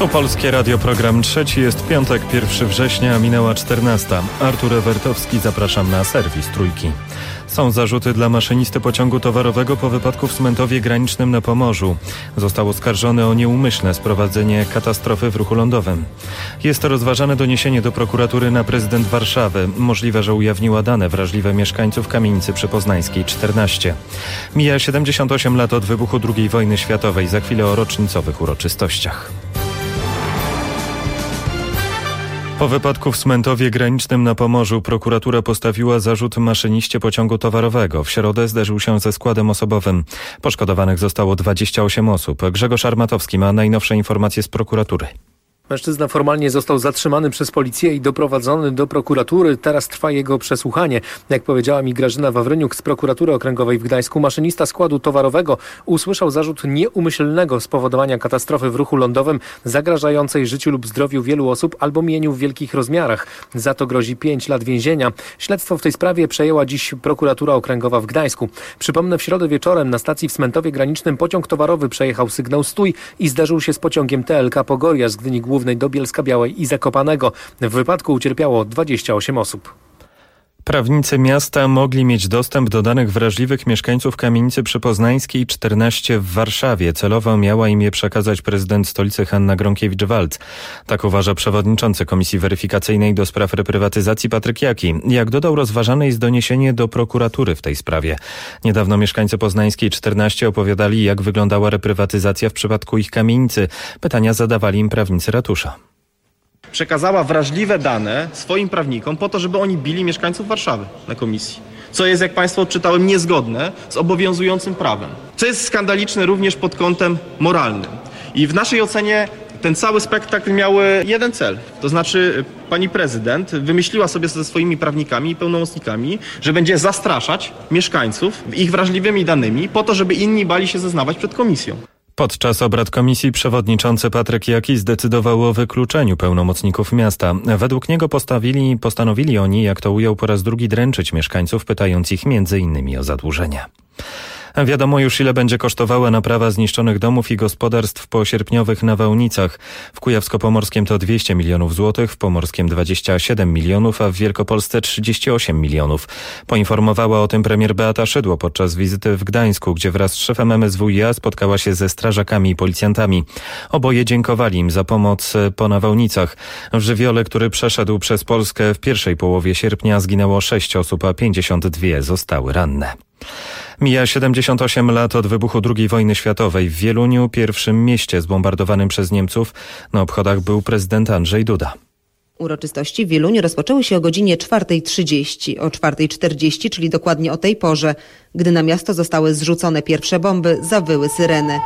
Tu Polskie Radio, program trzeci. Jest piątek, 1 września, minęła 14. Artur Ewertowski, zapraszam na serwis Trójki. Są zarzuty dla maszynisty pociągu towarowego po wypadku w Smentowie Granicznym na Pomorzu. Został oskarżony o nieumyślne sprowadzenie katastrofy w ruchu lądowym. Jest rozważane doniesienie do prokuratury na prezydent Warszawy. Możliwe, że ujawniła dane wrażliwe mieszkańców kamienicy przy Poznańskiej 14. Mija 78 lat od wybuchu II wojny światowej. Za chwilę o rocznicowych uroczystościach. Po wypadku w Smentowie Granicznym na Pomorzu prokuratura postawiła zarzut maszyniście pociągu towarowego. W środę zderzył się ze składem osobowym. Poszkodowanych zostało 28 osób. Grzegorz Armatowski ma najnowsze informacje z prokuratury. Mężczyzna formalnie został zatrzymany przez policję i doprowadzony do prokuratury. Teraz trwa jego przesłuchanie. Jak powiedziała mi Grażyna Wawryniuk z prokuratury okręgowej w Gdańsku, maszynista składu towarowego usłyszał zarzut nieumyślnego spowodowania katastrofy w ruchu lądowym zagrażającej życiu lub zdrowiu wielu osób albo mieniu w wielkich rozmiarach. Za to grozi 5 lat więzienia. Śledztwo w tej sprawie przejęła dziś prokuratura okręgowa w Gdańsku. Przypomnę, w środę wieczorem na stacji w Smentowie Granicznym pociąg towarowy przejechał sygnał stój i zderzył się z pociągiem TLK Pogoria z Gdyni Głównej do Bielska-Białej i Zakopanego. W wypadku ucierpiało 28 osób. Prawnicy miasta mogli mieć dostęp do danych wrażliwych mieszkańców kamienicy przy Poznańskiej 14 w Warszawie. Celowo miała im je przekazać prezydent stolicy Hanna Gronkiewicz-Waltz. Tak uważa przewodniczący Komisji Weryfikacyjnej do spraw reprywatyzacji Patryk Jaki. Jak dodał, rozważane jest doniesienie do prokuratury w tej sprawie. Niedawno mieszkańcy Poznańskiej 14 opowiadali, jak wyglądała reprywatyzacja w przypadku ich kamienicy. Pytania zadawali im prawnicy ratusza. Przekazała wrażliwe dane swoim prawnikom po to, żeby oni bili mieszkańców Warszawy na komisji. Co jest, jak Państwo odczytałem, niezgodne z obowiązującym prawem. Co jest skandaliczne również pod kątem moralnym. I w naszej ocenie ten cały spektakl miał jeden cel. To znaczy pani prezydent wymyśliła sobie ze swoimi prawnikami i pełnomocnikami, że będzie zastraszać mieszkańców ich wrażliwymi danymi po to, żeby inni bali się zeznawać przed komisją. Podczas obrad komisji przewodniczący Patryk Jaki zdecydował o wykluczeniu pełnomocników miasta. Według niego postanowili oni, jak to ujął, po raz drugi dręczyć mieszkańców, pytając ich m.in. o zadłużenia. Wiadomo już, ile będzie kosztowała naprawa zniszczonych domów i gospodarstw po sierpniowych nawałnicach. W Kujawsko-Pomorskiem to 200 milionów złotych, w Pomorskiem 27 milionów, a w Wielkopolsce 38 milionów. Poinformowała o tym premier Beata Szydło podczas wizyty w Gdańsku, gdzie wraz z szefem MSWiA spotkała się ze strażakami i policjantami. Oboje dziękowali im za pomoc po nawałnicach. W żywiole, który przeszedł przez Polskę w pierwszej połowie sierpnia, zginęło 6 osób, a 52 zostały ranne. Mija 78 lat od wybuchu II wojny światowej. W Wieluniu, pierwszym mieście zbombardowanym przez Niemców, na obchodach był prezydent Andrzej Duda. Uroczystości w Wieluniu rozpoczęły się o godzinie 4:30. O 4:40, czyli dokładnie o tej porze, gdy na miasto zostały zrzucone pierwsze bomby, zawyły syreny.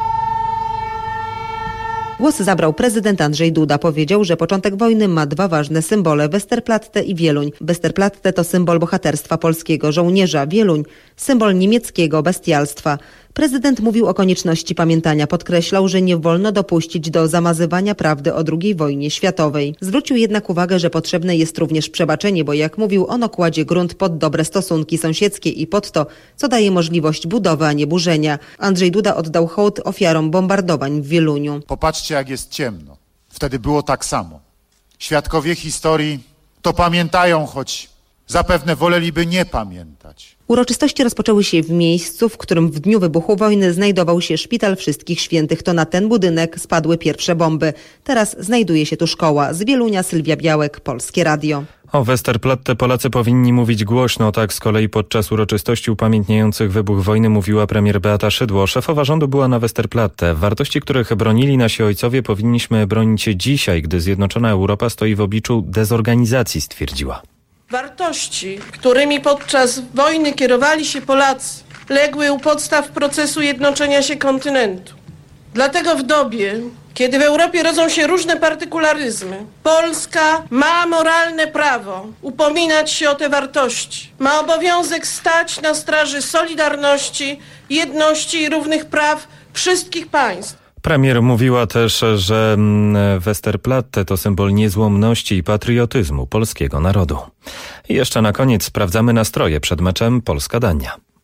Głos zabrał prezydent Andrzej Duda. Powiedział, że początek wojny ma dwa ważne symbole: Westerplatte i Wieluń. Westerplatte to symbol bohaterstwa polskiego żołnierza, Wieluń symbol niemieckiego bestialstwa. Prezydent mówił o konieczności pamiętania. Podkreślał, że nie wolno dopuścić do zamazywania prawdy o II wojnie światowej. Zwrócił jednak uwagę, że potrzebne jest również przebaczenie, bo jak mówił, ono kładzie grunt pod dobre stosunki sąsiedzkie i pod to, co daje możliwość budowy, a nie burzenia. Andrzej Duda oddał hołd ofiarom bombardowań w Wieluniu. Popatrzcie, jak jest ciemno. Wtedy było tak samo. Świadkowie historii to pamiętają, choć zapewne woleliby nie pamiętać. Uroczystości rozpoczęły się w miejscu, w którym w dniu wybuchu wojny znajdował się Szpital Wszystkich Świętych. To na ten budynek spadły pierwsze bomby. Teraz znajduje się tu szkoła. Z Wielunia Sylwia Białek, Polskie Radio. O Westerplatte Polacy powinni mówić głośno. Tak z kolei podczas uroczystości upamiętniających wybuch wojny mówiła premier Beata Szydło. Szefowa rządu była na Westerplatte. Wartości, których bronili nasi ojcowie, powinniśmy bronić dzisiaj, gdy zjednoczona Europa stoi w obliczu dezorganizacji, stwierdziła. Wartości, którymi podczas wojny kierowali się Polacy, legły u podstaw procesu jednoczenia się kontynentu. Dlatego w dobie, kiedy w Europie rodzą się różne partykularyzmy, Polska ma moralne prawo upominać się o te wartości. Ma obowiązek stać na straży solidarności, jedności i równych praw wszystkich państw. Premier mówiła też, że Westerplatte to symbol niezłomności i patriotyzmu polskiego narodu. I jeszcze na koniec sprawdzamy nastroje przed meczem Polska-Dania.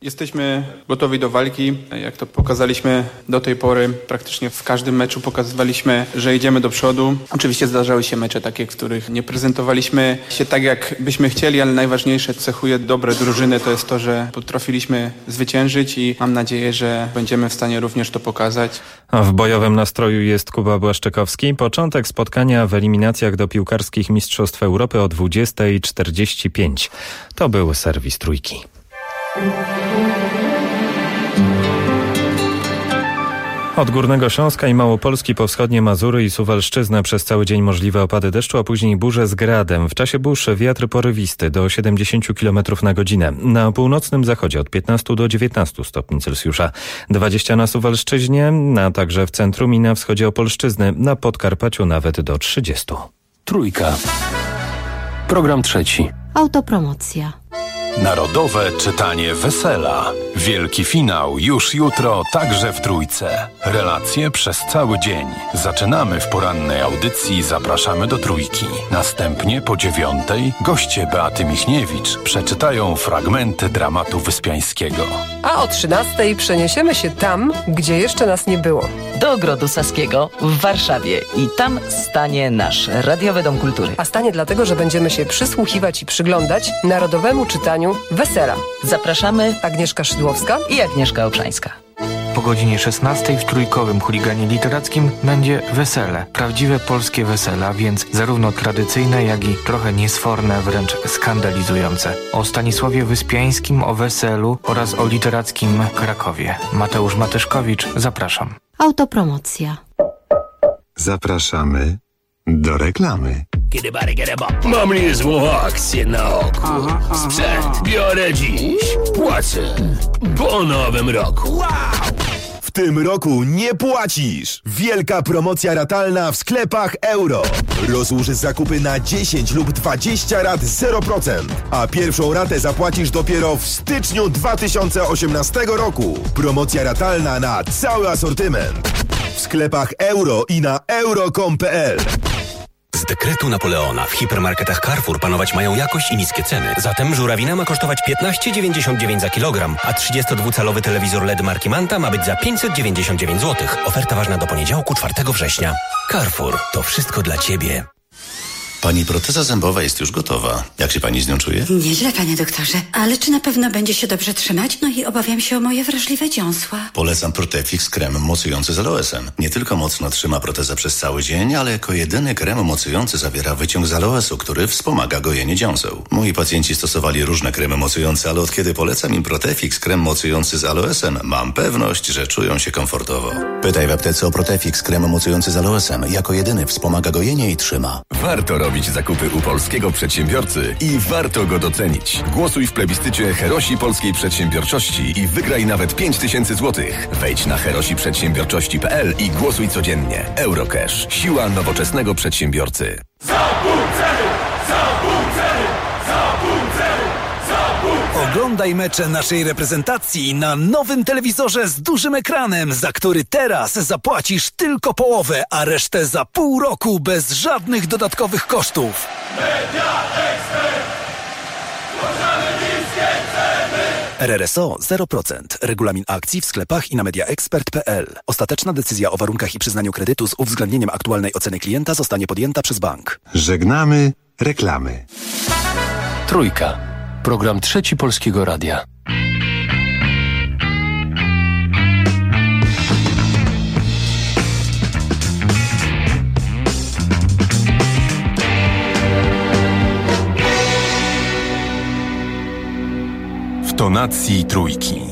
Jesteśmy gotowi do walki. Jak to pokazaliśmy do tej pory, praktycznie w każdym meczu pokazywaliśmy, że idziemy do przodu. Oczywiście zdarzały się mecze takie, w których nie prezentowaliśmy się tak, jak byśmy chcieli, ale najważniejsze cechuje dobre drużyny to jest to, że potrafiliśmy zwyciężyć i mam nadzieję, że będziemy w stanie również to pokazać. A w bojowym nastroju jest Kuba Błaszczykowski. Początek spotkania w eliminacjach do piłkarskich Mistrzostw Europy o 20:45. To był serwis Trójki. Od Górnego Śląska i Małopolski po wschodnie Mazury i Suwalszczyznę przez cały dzień możliwe opady deszczu, a później burze z gradem. W czasie burz wiatr porywisty do 70 km na godzinę. Na północnym zachodzie od 15 do 19 stopni Celsjusza. 20 na Suwalszczyźnie, a także w centrum i na wschodzie Opolszczyzny. Na Podkarpaciu nawet do 30. Trójka. Program trzeci. Autopromocja. Narodowe czytanie wesela. Wielki finał już jutro, także w Trójce. Relacje przez cały dzień. Zaczynamy w porannej audycji, zapraszamy do Trójki. Następnie po 9:00 goście Beaty Michniewicz przeczytają fragmenty dramatu Wyspiańskiego. A o 13:00 przeniesiemy się tam, gdzie jeszcze nas nie było. Do Ogrodu Saskiego w Warszawie i tam stanie nasz Radiowy Dom Kultury. A stanie dlatego, że będziemy się przysłuchiwać i przyglądać narodowemu czytaniu wesela. Zapraszamy Agnieszka Szydłowska i Agnieszka Obszańska. Po godzinie 16:00 w Trójkowym Chuliganie Literackim będzie wesele. Prawdziwe polskie wesela, więc zarówno tradycyjne, jak i trochę niesforne, wręcz skandalizujące. O Stanisławie Wyspiańskim, o weselu oraz o literackim Krakowie. Mateusz Matyszkowicz, zapraszam. Autopromocja. Zapraszamy do reklamy. Mam niezłą akcję na oku. Sprzęt biorę dziś, płacę po nowym roku. W tym roku nie płacisz! Wielka promocja ratalna w sklepach Euro. Rozłóż zakupy na 10 lub 20 rat 0%, a pierwszą ratę zapłacisz dopiero w styczniu 2018 roku. Promocja ratalna na cały asortyment. W sklepach Euro i na euro.com.pl. Z dekretu Napoleona w hipermarketach Carrefour panować mają jakość i niskie ceny. Zatem żurawina ma kosztować 15,99 za kilogram, a 32-calowy telewizor LED marki Manta ma być za 599 zł. Oferta ważna do poniedziałku 4 września. Carrefour. To wszystko dla Ciebie. Pani proteza zębowa jest już gotowa. Jak się pani z nią czuje? Nieźle, panie doktorze. Ale czy na pewno będzie się dobrze trzymać? No i obawiam się o moje wrażliwe dziąsła. Polecam Protefix krem mocujący z aloesem. Nie tylko mocno trzyma protezę przez cały dzień, ale jako jedyny krem mocujący zawiera wyciąg z aloesu, który wspomaga gojenie dziąseł. Moi pacjenci stosowali różne kremy mocujące, ale od kiedy polecam im Protefix krem mocujący z aloesem, mam pewność, że czują się komfortowo. Pytaj w aptece o Protefix krem mocujący z aloesem. Jako jedyny wspomaga gojenie i trzyma. Warto robić zakupy u polskiego przedsiębiorcy i warto go docenić. Głosuj w plebiscycie Herosi Polskiej Przedsiębiorczości i wygraj nawet 5000 zł. Wejdź na herosiprzedsiębiorczości.pl i głosuj codziennie. Eurocash. Siła nowoczesnego przedsiębiorcy. Oglądaj mecze naszej reprezentacji na nowym telewizorze z dużym ekranem, za który teraz zapłacisz tylko połowę, a resztę za pół roku bez żadnych dodatkowych kosztów. Media Expert. RRSO 0%. Regulamin akcji w sklepach i na mediaexpert.pl. Ostateczna decyzja o warunkach i przyznaniu kredytu z uwzględnieniem aktualnej oceny klienta zostanie podjęta przez bank. Żegnamy reklamy. Trójka. Program trzeci Polskiego Radia. W tonacji Trójki.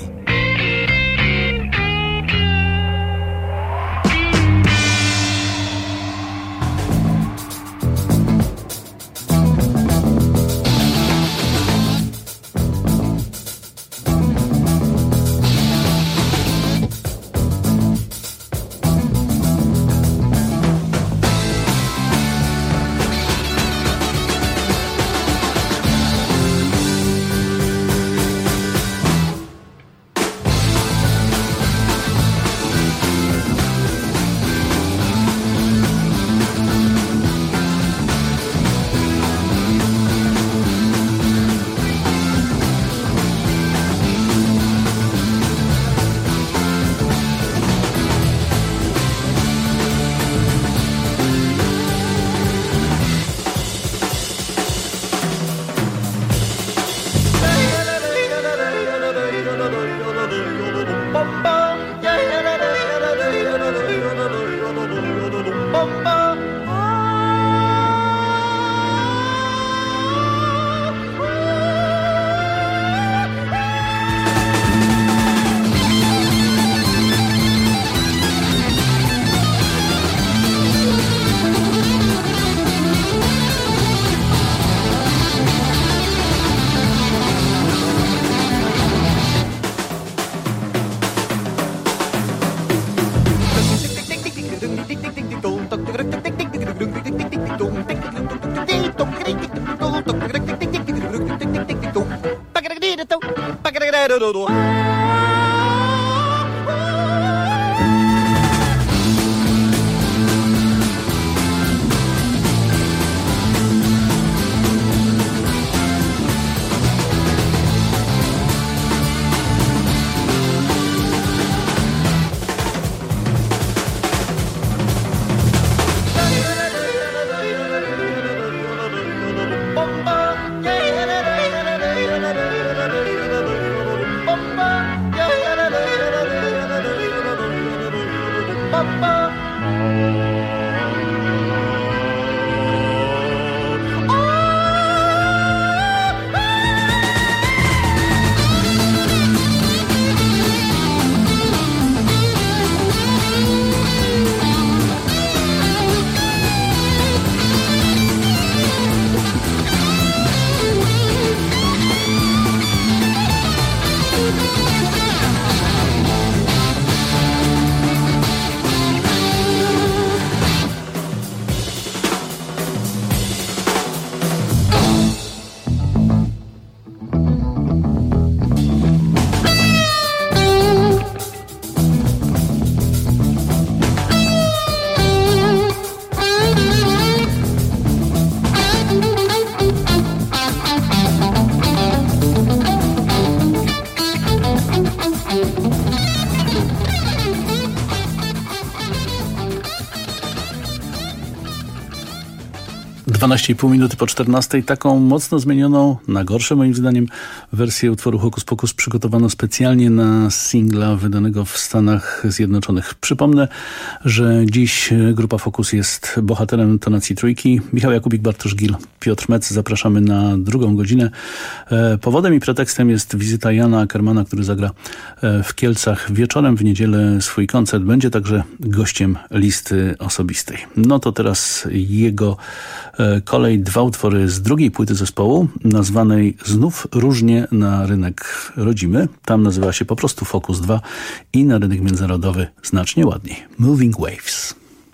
12,5 minuty po 14. Taką mocno zmienioną, na gorsze moim zdaniem, wersję utworu Hokus Pokus przygotowano specjalnie na singla wydanego w Stanach Zjednoczonych. Przypomnę, że dziś grupa Focus jest bohaterem tonacji trójki. Michał Jakubik, Bartosz Gil, Piotr Mec. Zapraszamy na drugą godzinę. Powodem i pretekstem jest wizyta Jana Ackermana, który zagra w Kielcach wieczorem w niedzielę swój koncert. Będzie także gościem listy osobistej. No to teraz jego kolej, dwa utwory z drugiej płyty zespołu, nazwanej znów różnie na rynek rodzimy. Tam nazywa się po prostu Focus 2 i na rynek międzynarodowy znacznie ładniej. Moving Waves.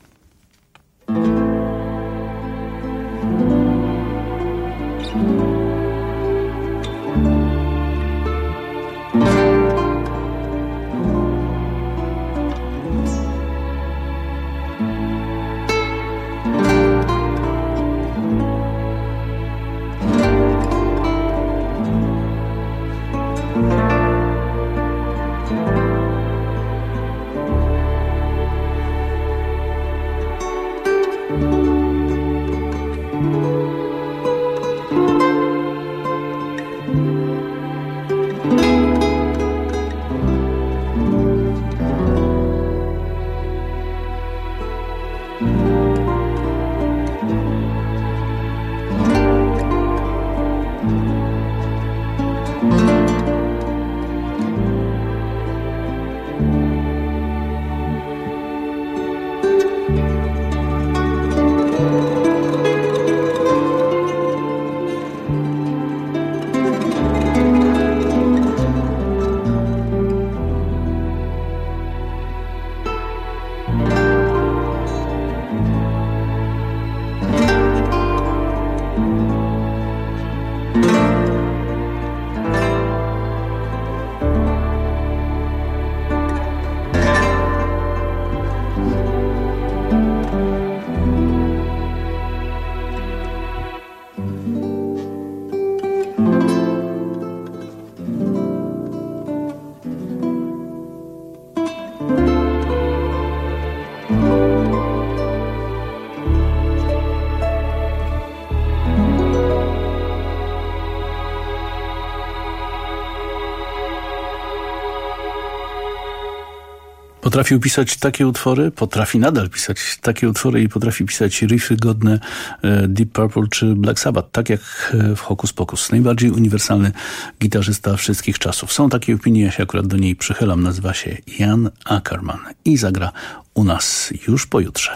Potrafił pisać takie utwory, potrafi nadal pisać takie utwory i potrafi pisać riffy godne Deep Purple czy Black Sabbath, tak jak w Hokus Pokus. Najbardziej uniwersalny gitarzysta wszystkich czasów. Są takie opinie, ja się akurat do niej przychylam. Nazywa się Jan Ackerman i zagra u nas już pojutrze.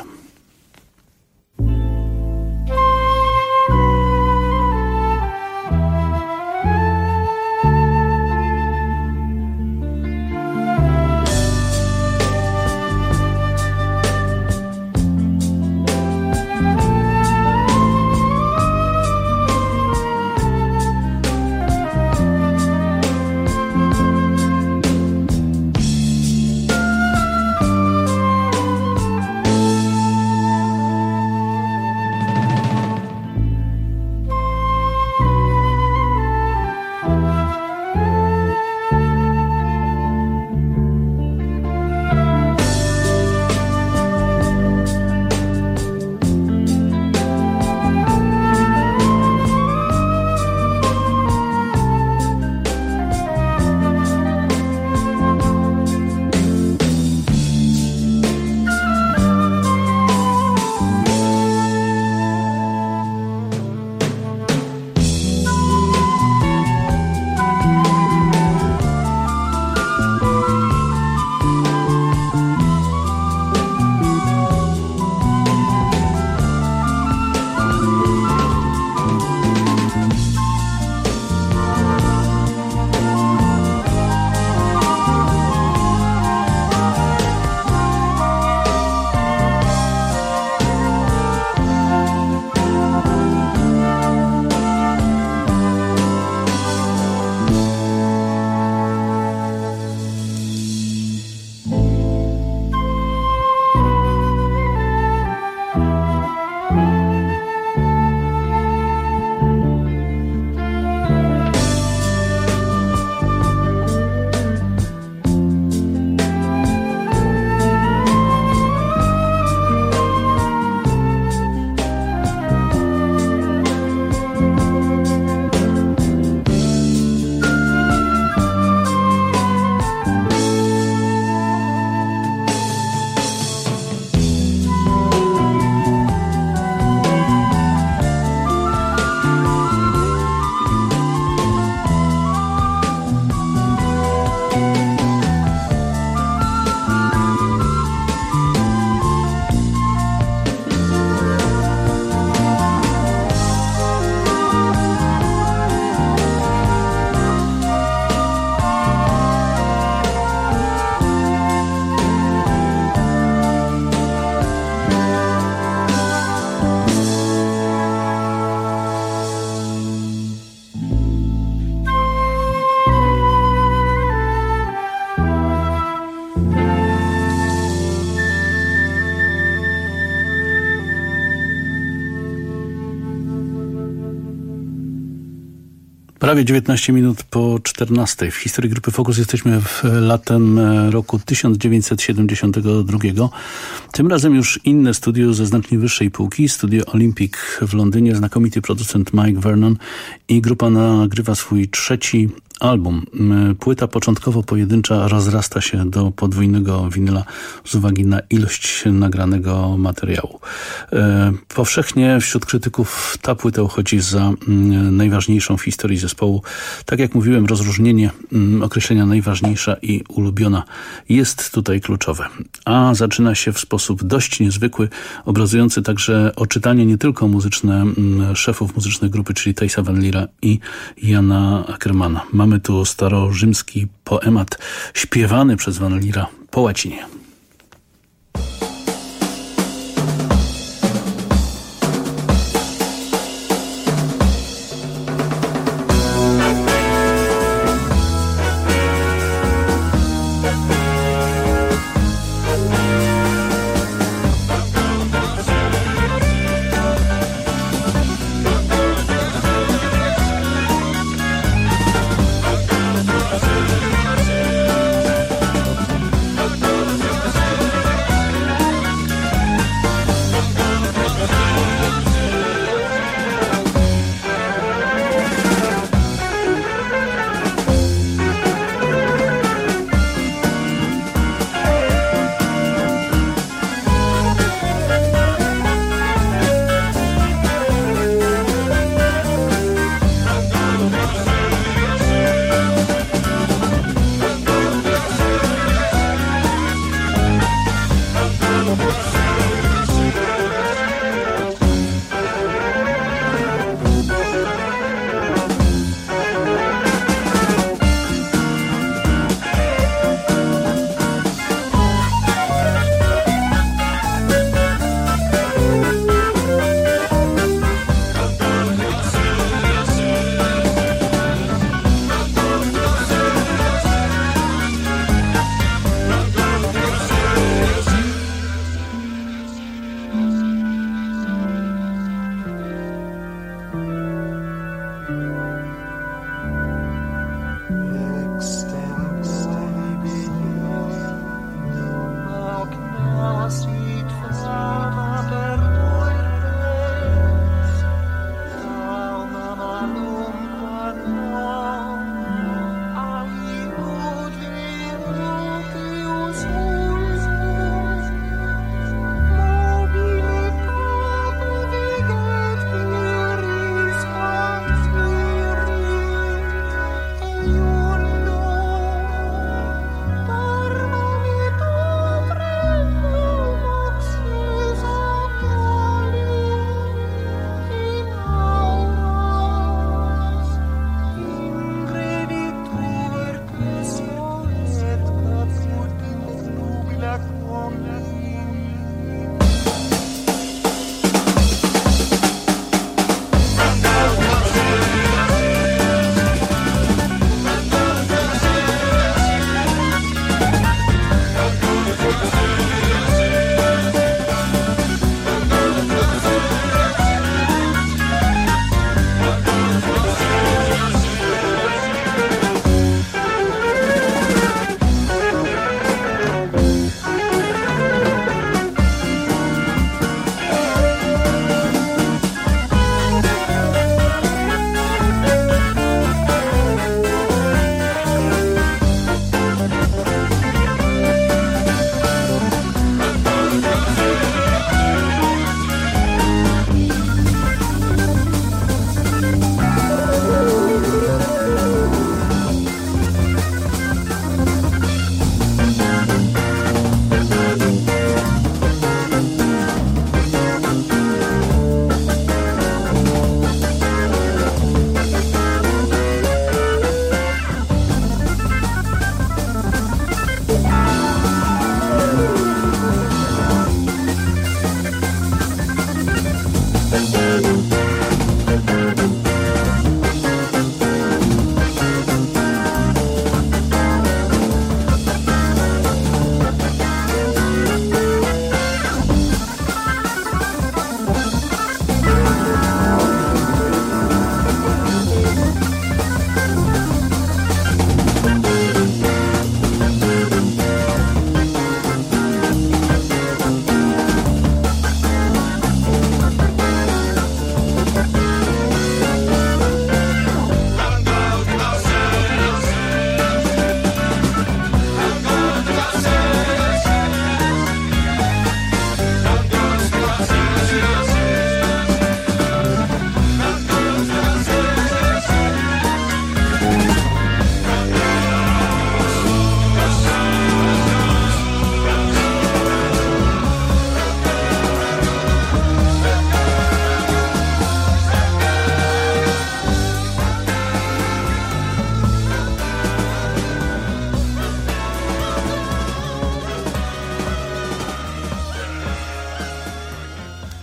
Prawie 19 minut po 14. W historii Grupy Focus jesteśmy w latem roku 1972. Tym razem już inne studio ze znacznie wyższej półki, Studio Olympic w Londynie, znakomity producent Mike Vernon i grupa nagrywa swój trzeci album. Płyta początkowo pojedyncza rozrasta się do podwójnego winyla z uwagi na ilość nagranego materiału. Powszechnie wśród krytyków ta płyta uchodzi za najważniejszą w historii zespołu. Tak jak mówiłem, rozróżnienie określenia najważniejsza i ulubiona jest tutaj kluczowe. A zaczyna się w sposób dość niezwykły, obrazujący także oczytanie nie tylko muzyczne szefów muzycznych grupy, czyli Theisa Van Liera i Jana Ackermana. Mamy tu starorzymski poemat śpiewany przez Van Liera po łacinie.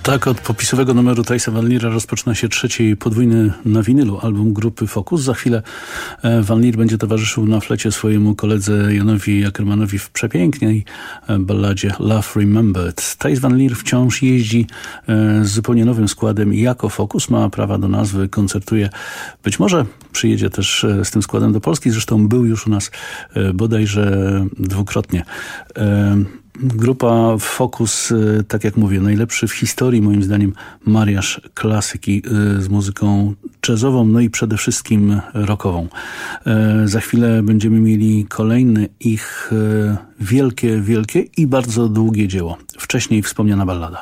Tak, od popisowego numeru Thijsa Van Liera rozpoczyna się trzeci podwójny na winylu album grupy Focus. Za chwilę Van Lier będzie towarzyszył na flecie swojemu koledze Janowi Ackermanowi w przepięknej balladzie Love Remembered. Thijs Van Lier wciąż jeździ z zupełnie nowym składem jako Focus, ma prawa do nazwy, koncertuje. Być może przyjedzie też z tym składem do Polski, zresztą był już u nas bodajże dwukrotnie. Grupa Focus, tak jak mówię, najlepszy w historii moim zdaniem mariaż klasyki z muzyką jazzową, no i przede wszystkim rockową. Za chwilę będziemy mieli kolejne ich wielkie i bardzo długie dzieło. Wcześniej wspomniana ballada.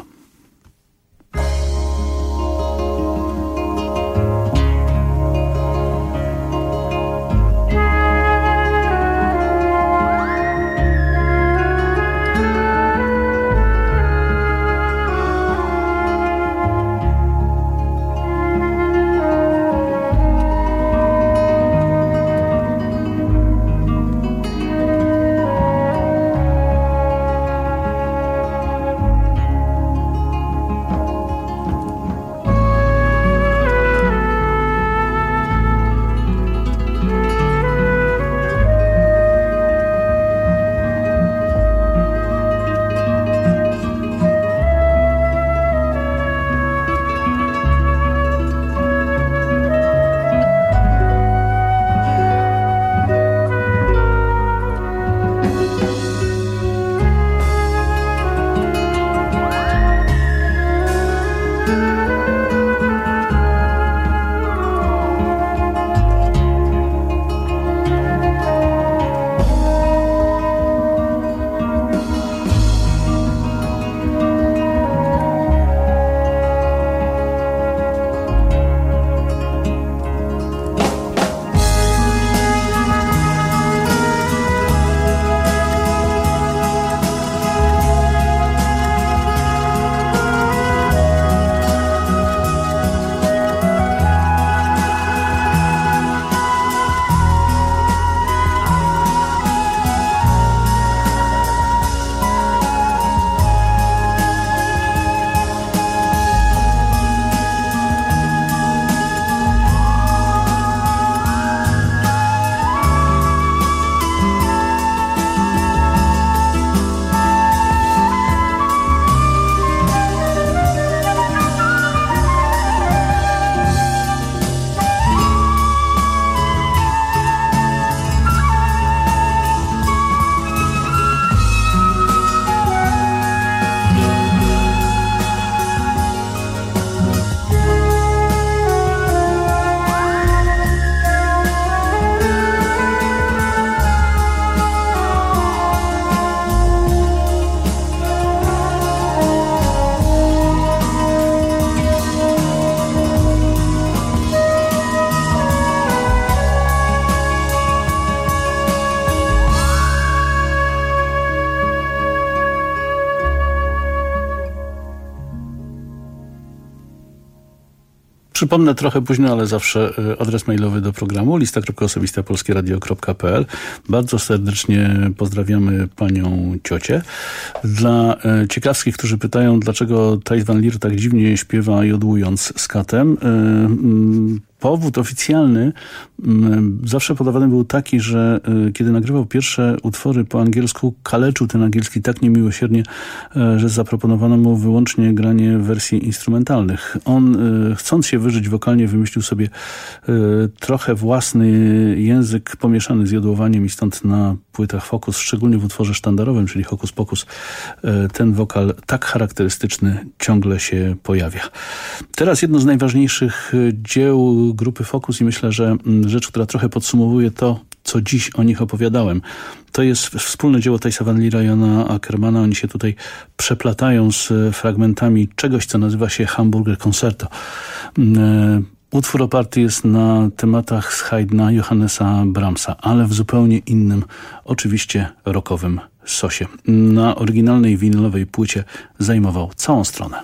Przypomnę trochę późno, ale zawsze adres mailowy do programu lista.osobista@polskieradio.pl. Bardzo serdecznie pozdrawiamy panią ciocię. Dla ciekawskich, którzy pytają, dlaczego Thijs Van Lier tak dziwnie śpiewa jodłując z katem, powód oficjalny zawsze podawany był taki, że kiedy nagrywał pierwsze utwory po angielsku, kaleczył ten angielski tak niemiłosiernie, że zaproponowano mu wyłącznie granie wersji instrumentalnych. On, chcąc się wyżyć wokalnie, wymyślił sobie trochę własny język pomieszany z jodłowaniem i stąd na płytach Focus, szczególnie w utworze sztandarowym, czyli Hokus Pokus, ten wokal tak charakterystyczny ciągle się pojawia. Teraz jedno z najważniejszych dzieł grupy Focus i myślę, że rzecz, która trochę podsumowuje to, co dziś o nich opowiadałem. To jest wspólne dzieło Thijsa Van Liera i Jana Ackermana. Oni się tutaj przeplatają z fragmentami czegoś, co nazywa się Hamburger Concerto. Utwór oparty jest na tematach z Haydna, Johannesa Brahmsa, ale w zupełnie innym, oczywiście rockowym sosie. Na oryginalnej winylowej płycie zajmował całą stronę.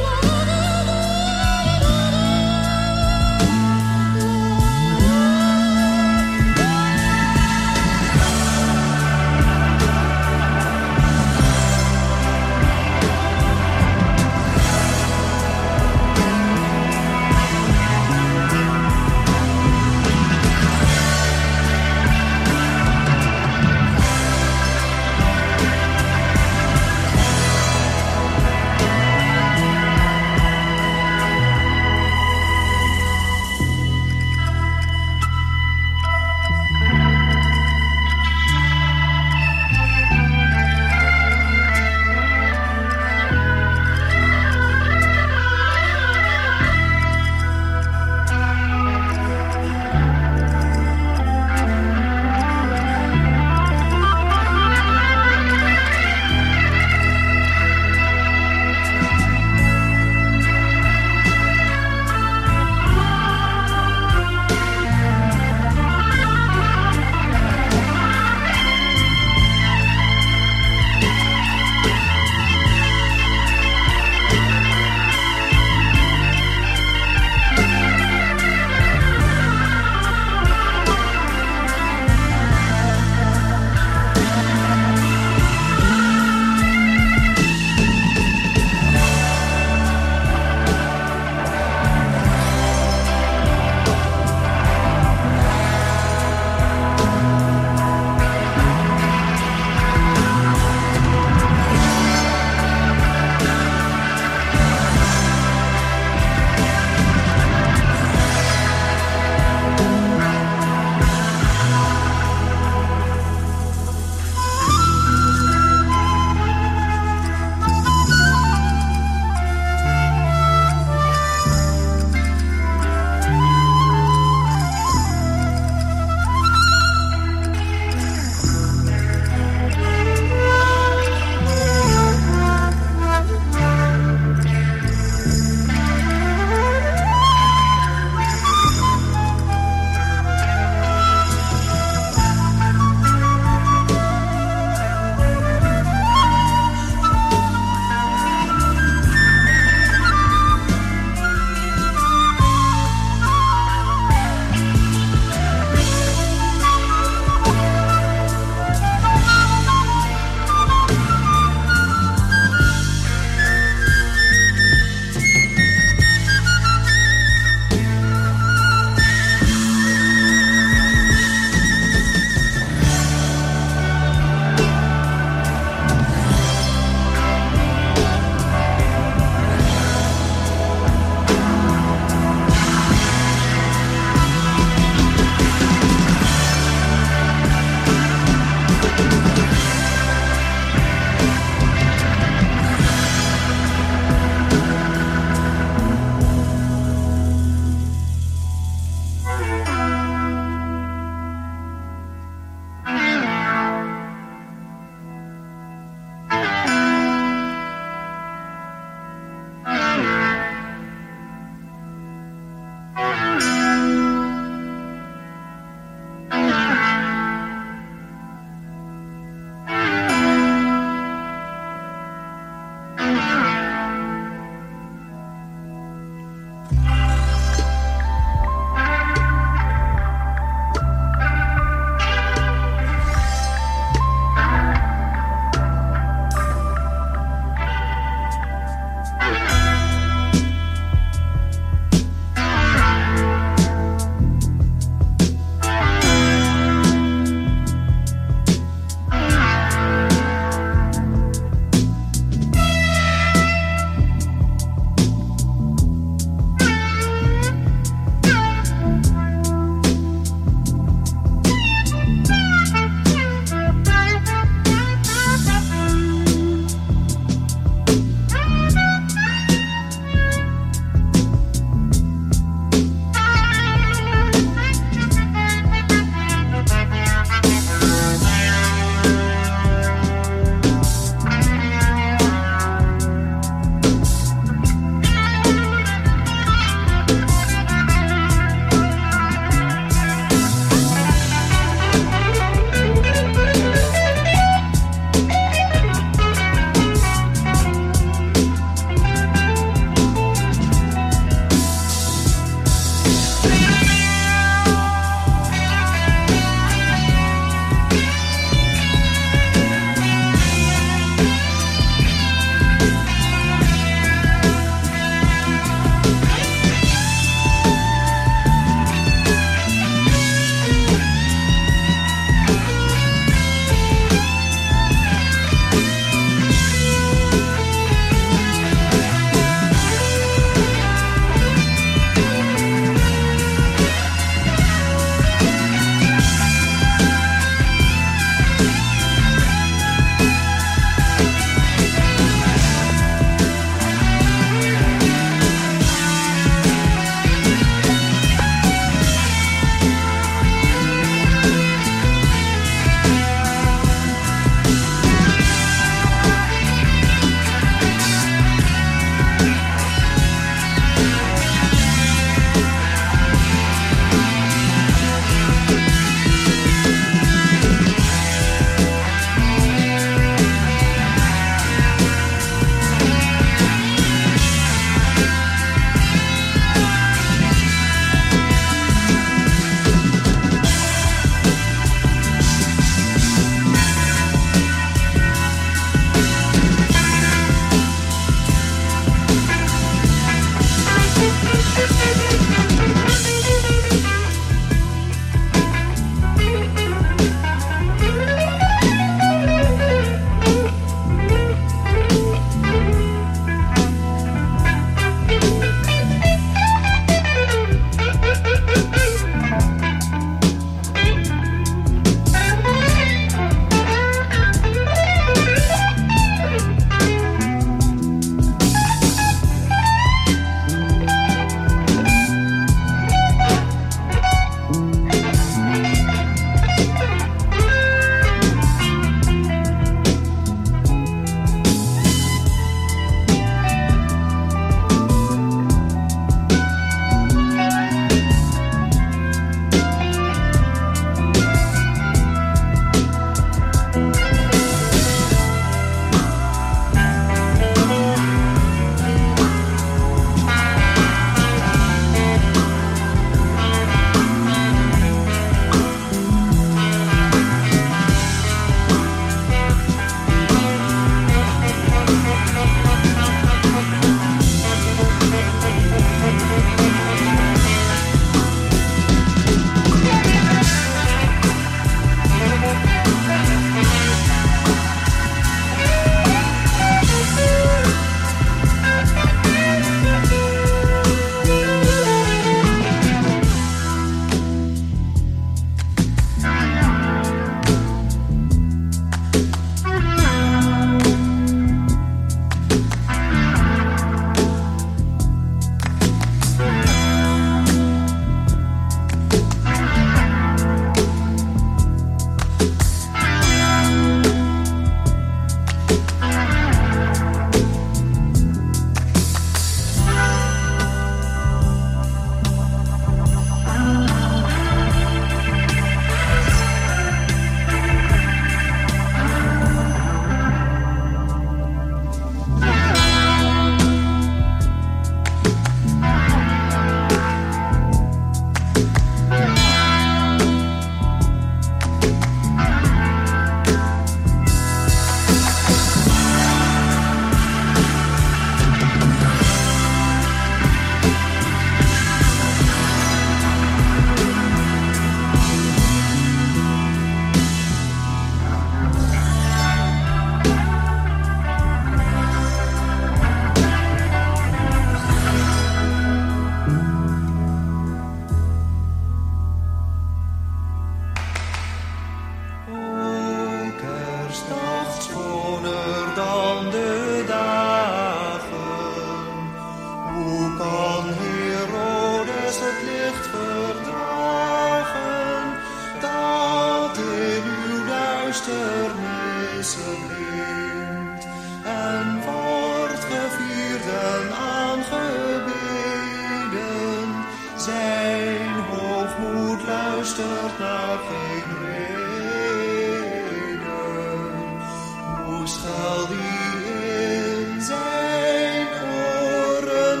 luistert naar geen reden. Hoe schuil die in zijn oren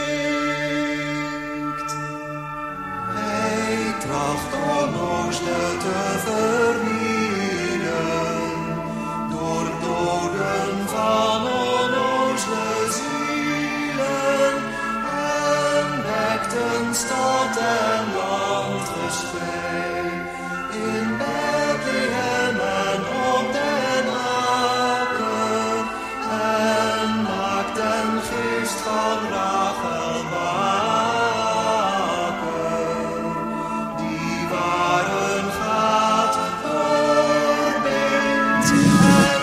klinkt. Hij tracht onnoosde te vernielen door doden van onnoosde zielen en wekt een stad en land gespreid in Bethlehem en op den akker en maakt den geest van Rachel wakker. Die waren gaat verbindt en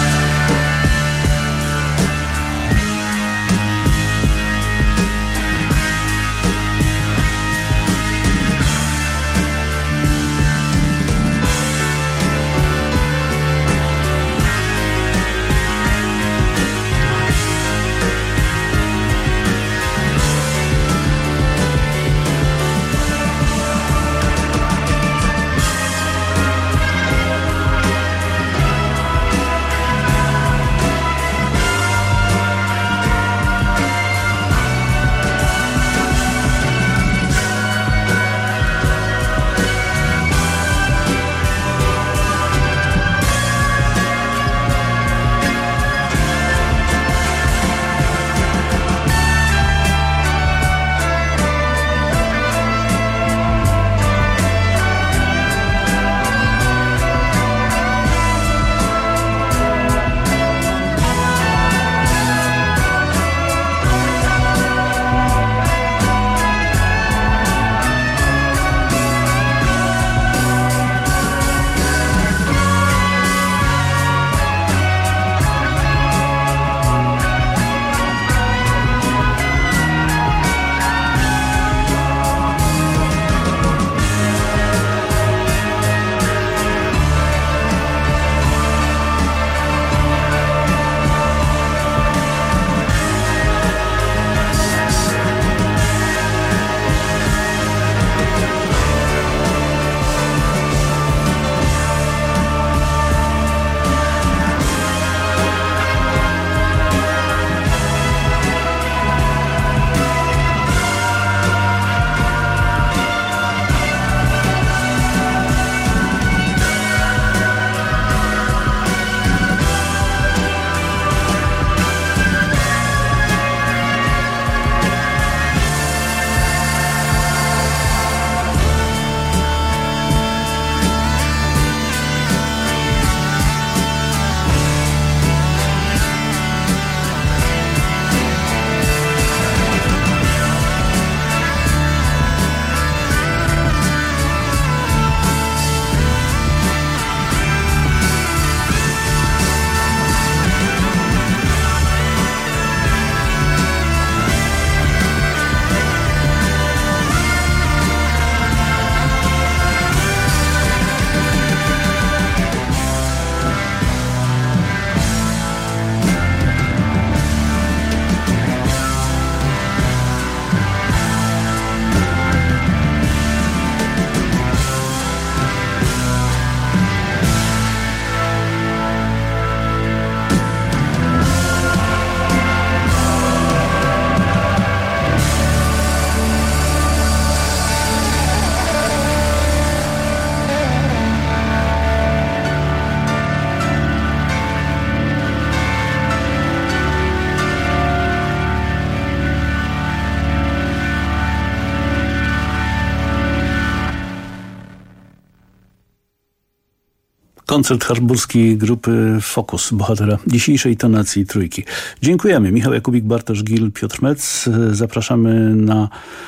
Koncert harburski grupy Focus, bohatera dzisiejszej tonacji trójki. Dziękujemy. Michał Jakubik, Bartosz Gil, Piotr Mec. Zapraszamy na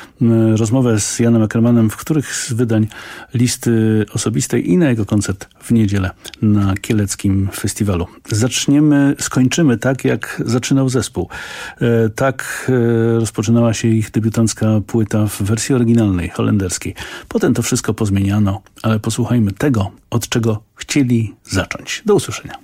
rozmowę z Janem Ackermanem w których z wydań listy osobistej i na jego koncert w niedzielę na Kieleckim Festiwalu. Skończymy tak, jak zaczynał zespół. Tak rozpoczynała się ich debiutancka płyta w wersji oryginalnej, holenderskiej. Potem to wszystko pozmieniano, ale posłuchajmy tego, od czego chcieli zacząć. Do usłyszenia.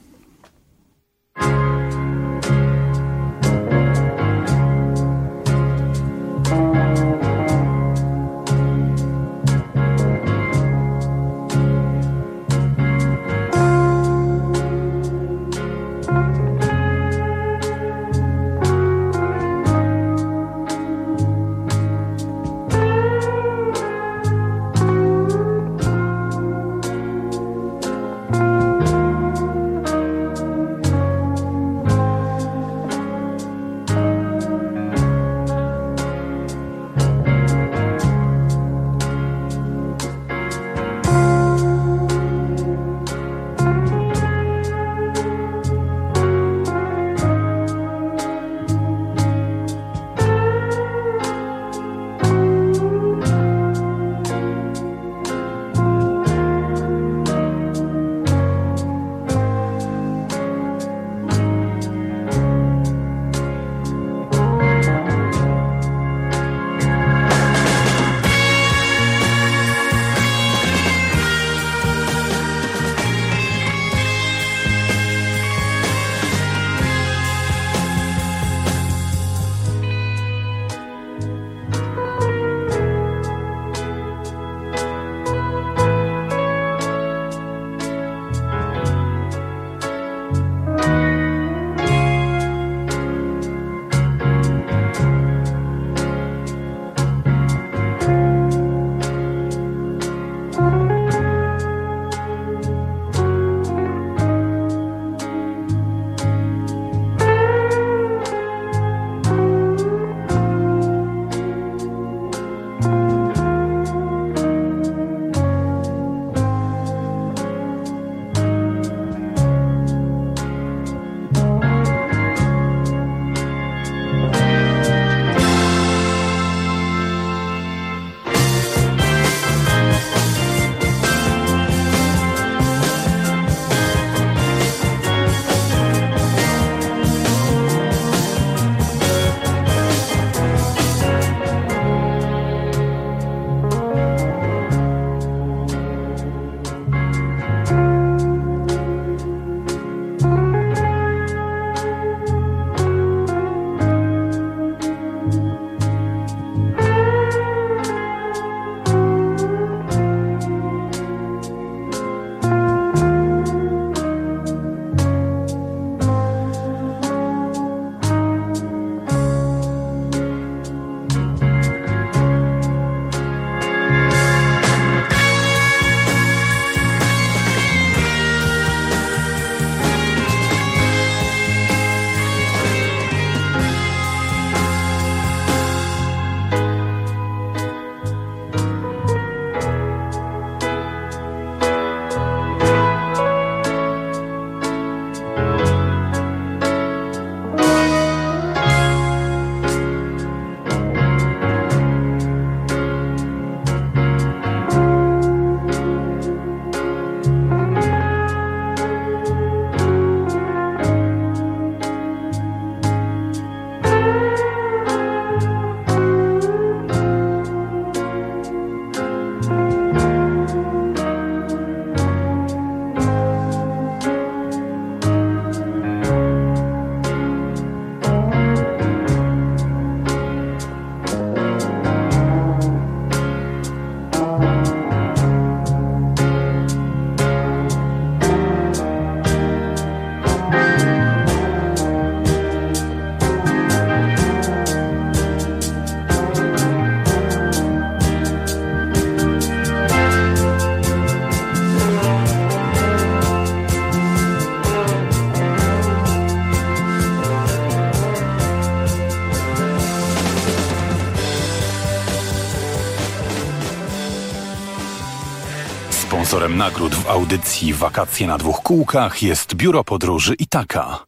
Sponsorem nagród w audycji Wakacje na dwóch kółkach jest Biuro Podróży Itaka.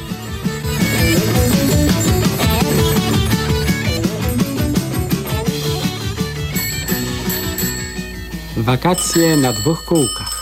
Wakacje na dwóch kółkach.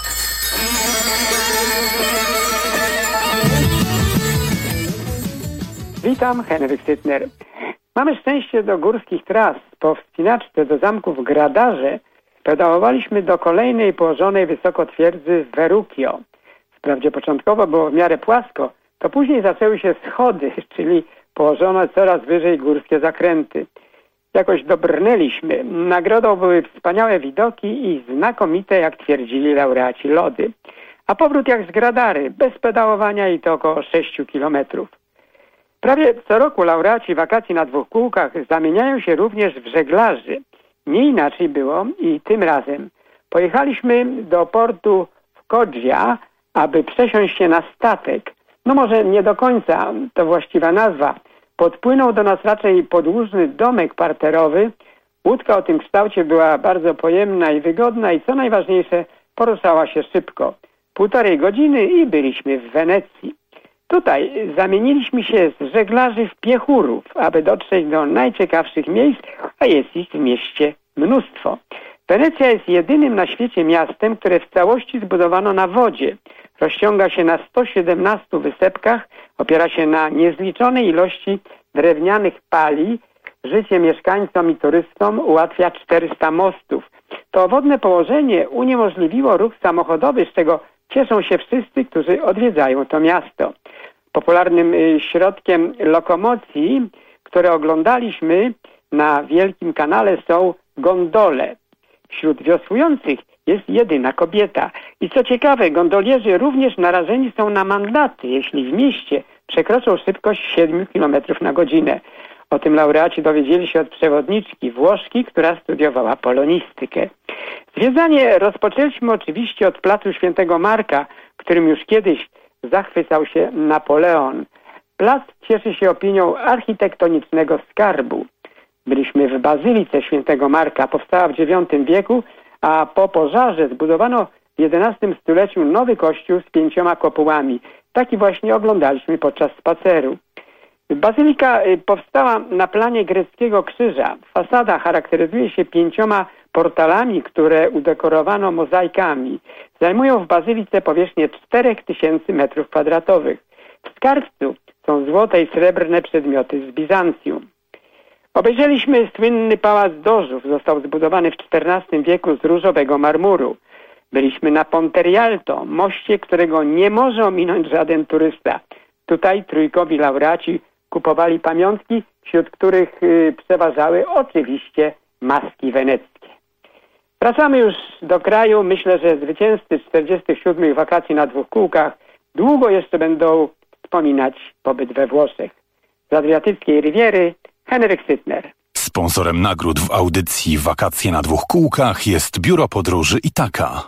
Witam, Henryk Sytner. Mamy szczęście do górskich tras. Po wspinaczce do zamku w Gradarze pedałowaliśmy do kolejnej położonej wysoko twierdzy w Verrucchio. Wprawdzie początkowo było w miarę płasko, to później zaczęły się schody, czyli położone coraz wyżej górskie zakręty. Jakoś dobrnęliśmy. Nagrodą były wspaniałe widoki i znakomite, jak twierdzili laureaci, lody. A powrót jak z Gradary, bez pedałowania i to około 6 kilometrów. Prawie co roku laureaci wakacji na dwóch kółkach zamieniają się również w żeglarzy. Nie inaczej było i tym razem. Pojechaliśmy do portu w Foggia, aby przesiąść się na statek. No może nie do końca to właściwa nazwa. Podpłynął do nas raczej podłużny domek parterowy. Łódka o tym kształcie była bardzo pojemna i wygodna i co najważniejsze, poruszała się szybko. 1,5 godziny i byliśmy w Wenecji. Tutaj zamieniliśmy się z żeglarzy w piechurów, aby dotrzeć do najciekawszych miejsc, a jest ich w mieście mnóstwo. Wenecja jest jedynym na świecie miastem, które w całości zbudowano na wodzie. Rozciąga się na 117 wysepkach, opiera się na niezliczonej ilości drewnianych pali. Życie mieszkańcom i turystom ułatwia 400 mostów. To wodne położenie uniemożliwiło ruch samochodowy, z czego cieszą się wszyscy, którzy odwiedzają to miasto. Popularnym środkiem lokomocji, które oglądaliśmy na Wielkim Kanale, są gondole. Wśród wiosłujących jest jedyna kobieta. I co ciekawe, gondolierzy również narażeni są na mandaty, jeśli w mieście przekroczą szybkość 7 km na godzinę. O tym laureaci dowiedzieli się od przewodniczki Włoszki, która studiowała polonistykę. Zwiedzanie rozpoczęliśmy oczywiście od placu Świętego Marka, którym już kiedyś zachwycał się Napoleon. Plac cieszy się opinią architektonicznego skarbu. Byliśmy w Bazylice Świętego Marka, powstała w IX wieku, a po pożarze zbudowano w XI stuleciu nowy kościół z 5 kopułami. Taki właśnie oglądaliśmy podczas spaceru. Bazylika powstała na planie greckiego krzyża. Fasada charakteryzuje się 5 portalami, które udekorowano mozaikami. Zajmują w bazylice powierzchnię 4000 m2. W skarbcu są złote i srebrne przedmioty z Bizancjum. Obejrzeliśmy słynny Pałac Dożów. Został zbudowany w XIV wieku z różowego marmuru. Byliśmy na Ponte Rialto, moście, którego nie może ominąć żaden turysta. Tutaj trójkowi laureaci kupowali pamiątki, wśród których przeważały oczywiście maski weneckie. Wracamy już do kraju. Myślę, że zwycięzcy 47 wakacji na dwóch kółkach długo jeszcze będą wspominać pobyt we Włoszech. Z Adriatyckiej Riviery Henryk Sytner. Sponsorem nagród w audycji Wakacje na dwóch kółkach jest Biuro Podróży Itaka.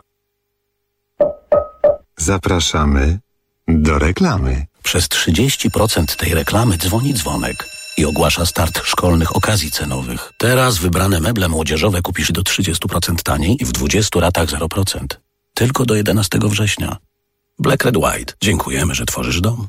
Zapraszamy do reklamy. Przez 30% tej reklamy dzwoni dzwonek i ogłasza start szkolnych okazji cenowych. Teraz wybrane meble młodzieżowe kupisz do 30% taniej i w 20 ratach 0%. Tylko do 11 września. Black Red White. Dziękujemy, że tworzysz dom.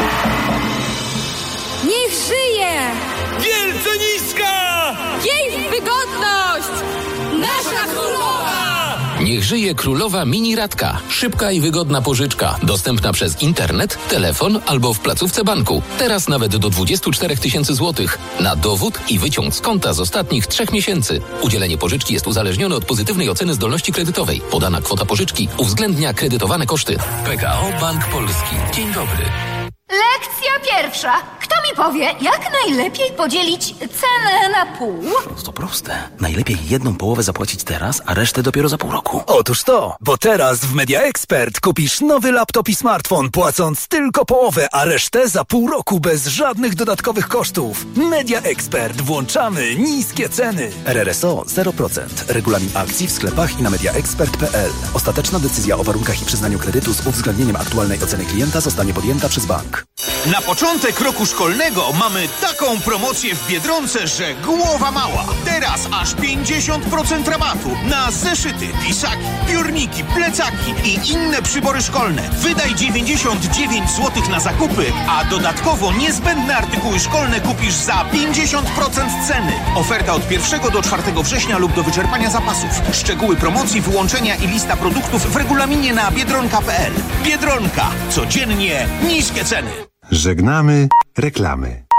Niech żyje! Wielce niska! Jej wygodność! Nasza królowa! Niech żyje królowa mini Radka. Szybka i wygodna pożyczka. Dostępna przez internet, telefon albo w placówce banku. Teraz nawet do 24 000 złotych. Na dowód i wyciąg z konta z ostatnich 3 miesięcy. Udzielenie pożyczki jest uzależnione od pozytywnej oceny zdolności kredytowej. Podana kwota pożyczki uwzględnia kredytowane koszty. PKO Bank Polski. Dzień dobry. Lekcja pierwsza. Kto mi powie, jak najlepiej podzielić cenę na pół? To proste. Najlepiej jedną połowę zapłacić teraz, a resztę dopiero za pół roku. Otóż to, bo teraz w Media Expert kupisz nowy laptop i smartfon, płacąc tylko połowę, a resztę za pół roku bez żadnych dodatkowych kosztów. Media Expert. Włączamy niskie ceny. RRSO 0%. Regulamin akcji w sklepach i na mediaexpert.pl. Ostateczna decyzja o warunkach i przyznaniu kredytu z uwzględnieniem aktualnej oceny klienta zostanie podjęta przez bank. Na początek roku szkolnego mamy taką promocję w Biedronce, że głowa mała. Teraz aż 50% rabatu na zeszyty, pisaki, piórniki, plecaki i inne przybory szkolne. Wydaj 99 zł na zakupy, a dodatkowo niezbędne artykuły szkolne kupisz za 50% ceny. Oferta od 1 do 4 września lub do wyczerpania zapasów. Szczegóły promocji, wyłączenia i lista produktów w regulaminie na biedronka.pl. Biedronka. Codziennie niskie ceny. Żegnamy reklamy.